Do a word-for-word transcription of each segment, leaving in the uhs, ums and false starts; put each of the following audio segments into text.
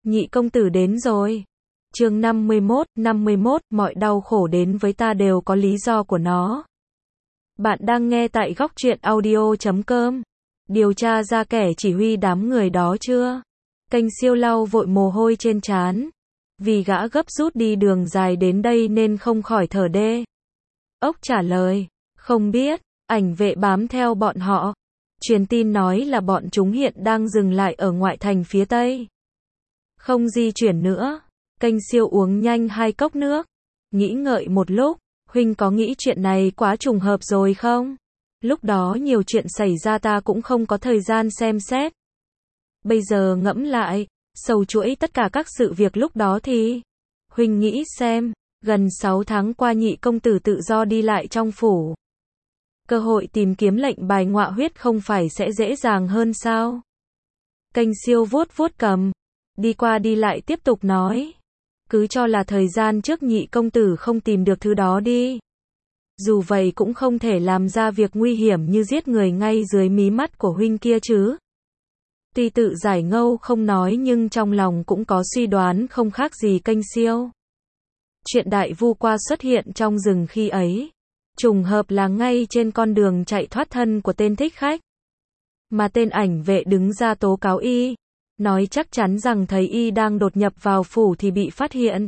Nhị công tử đến rồi. Chương năm mươi mốt, năm mươi mốt, mọi đau khổ đến với ta đều có lý do của nó. Bạn đang nghe tại góc truyện audio chấm com. Điều tra ra kẻ chỉ huy đám người đó chưa? Kênh siêu lau vội mồ hôi trên trán. Vì gã gấp rút đi đường dài đến đây nên không khỏi thở đê. Ốc trả lời, không biết, ảnh vệ bám theo bọn họ. Truyền tin nói là bọn chúng hiện đang dừng lại ở ngoại thành phía tây. Không di chuyển nữa. Kênh siêu uống nhanh hai cốc nước. Nghĩ ngợi một lúc, huynh có nghĩ chuyện này quá trùng hợp rồi không? Lúc đó nhiều chuyện xảy ra ta cũng không có thời gian xem xét. Bây giờ ngẫm lại, sầu chuỗi tất cả các sự việc lúc đó thì... Huynh nghĩ xem, gần sáu tháng qua nhị công tử tự do đi lại trong phủ. Cơ hội tìm kiếm lệnh bài ngọa huyết không phải sẽ dễ dàng hơn sao? Kênh siêu vuốt vuốt cầm, đi qua đi lại tiếp tục nói. Cứ cho là thời gian trước nhị công tử không tìm được thứ đó đi. Dù vậy cũng không thể làm ra việc nguy hiểm như giết người ngay dưới mí mắt của huynh kia chứ. Tuy tự giải ngâu không nói nhưng trong lòng cũng có suy đoán không khác gì kênh siêu. Chuyện đại vu qua xuất hiện trong rừng khi ấy. Trùng hợp là ngay trên con đường chạy thoát thân của tên thích khách. Mà tên ảnh vệ đứng ra tố cáo y. Nói chắc chắn rằng thấy y đang đột nhập vào phủ thì bị phát hiện.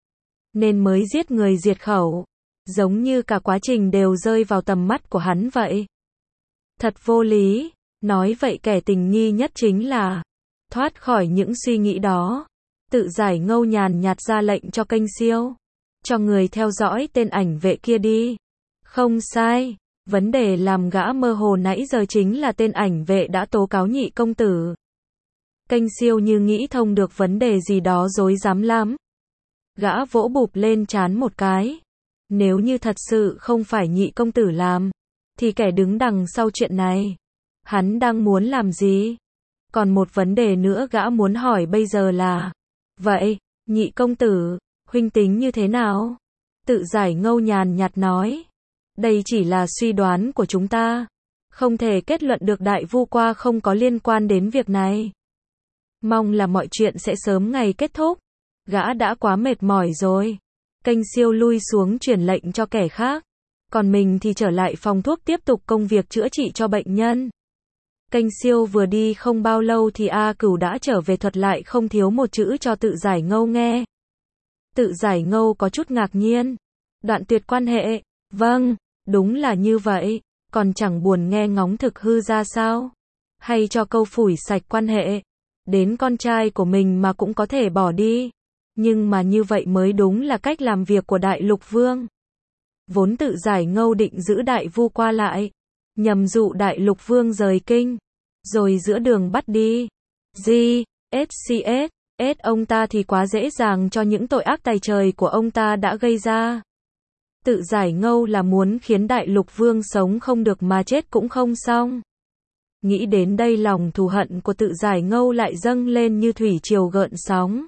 Nên mới giết người diệt khẩu. Giống như cả quá trình đều rơi vào tầm mắt của hắn vậy. Thật vô lý. Nói vậy kẻ tình nghi nhất chính là thoát khỏi những suy nghĩ đó. Tự giải ngâu nhàn nhạt ra lệnh cho kênh siêu. Cho người theo dõi tên ảnh vệ kia đi. Không sai. Vấn đề làm gã mơ hồ nãy giờ chính là tên ảnh vệ đã tố cáo nhị công tử. Kênh siêu như nghĩ thông được vấn đề gì đó rối rắm lắm. Gã vỗ bụp lên trán một cái. Nếu như thật sự không phải nhị công tử làm, thì kẻ đứng đằng sau chuyện này, hắn đang muốn làm gì? Còn một vấn đề nữa gã muốn hỏi bây giờ là, vậy, nhị công tử, huynh tính như thế nào? Tự giải ngâu nhàn nhạt nói, đây chỉ là suy đoán của chúng ta, không thể kết luận được đại vu qua không có liên quan đến việc này. Mong là mọi chuyện sẽ sớm ngày kết thúc. Gã đã quá mệt mỏi rồi. Kênh siêu lui xuống truyền lệnh cho kẻ khác. Còn mình thì trở lại phòng thuốc tiếp tục công việc chữa trị cho bệnh nhân. Kênh siêu vừa đi không bao lâu thì A Cửu đã trở về thuật lại không thiếu một chữ cho tự giải ngâu nghe. Tự giải ngâu có chút ngạc nhiên. Đoạn tuyệt quan hệ. Vâng, đúng là như vậy. Còn chẳng buồn nghe ngóng thực hư ra sao. Hay cho câu phủi sạch quan hệ. Đến con trai của mình mà cũng có thể bỏ đi. Nhưng mà như vậy mới đúng là cách làm việc của Đại Lục Vương. Vốn tự giải ngâu định giữ đại vu qua lại. Nhằm dụ Đại Lục Vương rời kinh. Rồi giữa đường bắt đi. G, ét xê ét, S ông ta thì quá dễ dàng cho những tội ác tày trời của ông ta đã gây ra. Tự giải ngâu là muốn khiến Đại Lục Vương sống không được mà chết cũng không xong. Nghĩ đến đây lòng thù hận của tự giải ngâu lại dâng lên như thủy triều gợn sóng.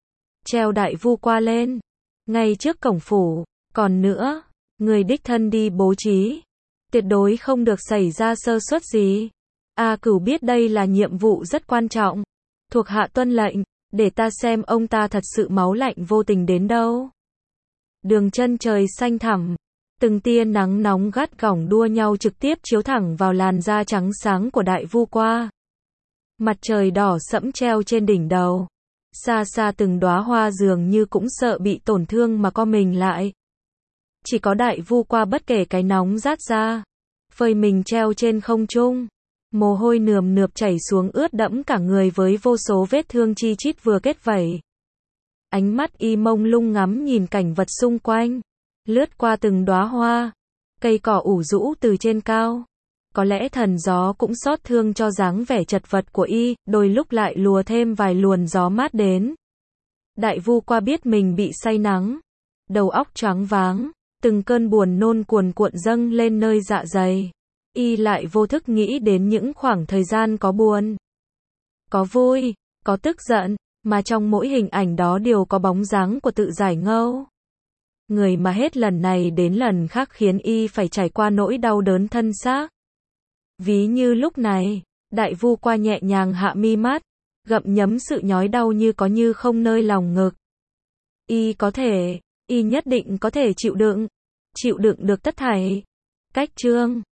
Treo đại vu qua lên. Ngay trước cổng phủ. Còn nữa, người đích thân đi bố trí. Tuyệt đối không được xảy ra sơ suất gì. A Cửu biết đây là nhiệm vụ rất quan trọng. Thuộc hạ tuân lệnh, để ta xem ông ta thật sự máu lạnh vô tình đến đâu. Đường chân trời xanh thẳm. Từng tia nắng nóng gắt gỏng đua nhau trực tiếp chiếu thẳng vào làn da trắng sáng của đại vu qua. Mặt trời đỏ sẫm treo trên đỉnh đầu. Xa xa từng đóa hoa dường như cũng sợ bị tổn thương mà co mình lại. Chỉ có đại vu qua bất kể cái nóng rát ra. Phơi mình treo trên không trung. Mồ hôi nườm nượp chảy xuống ướt đẫm cả người với vô số vết thương chi chít vừa kết vẩy. Ánh mắt y mông lung ngắm nhìn cảnh vật xung quanh. Lướt qua từng đóa hoa, cây cỏ ủ rũ từ trên cao. Có lẽ thần gió cũng xót thương cho dáng vẻ chật vật của y, đôi lúc lại lùa thêm vài luồn gió mát đến. Đại vu qua biết mình bị say nắng, đầu óc choáng váng, từng cơn buồn nôn cuồn cuộn dâng lên nơi dạ dày. Y lại vô thức nghĩ đến những khoảng thời gian có buồn, có vui, có tức giận, mà trong mỗi hình ảnh đó đều có bóng dáng của tự giải ngâu. Người mà hết lần này đến lần khác khiến y phải trải qua nỗi đau đớn thân xác. Ví như lúc này, đại vu qua nhẹ nhàng hạ mi mắt, gặm nhấm sự nhói đau như có như không nơi lòng ngực. Y có thể, y nhất định có thể chịu đựng, chịu đựng được tất thảy. Cách chương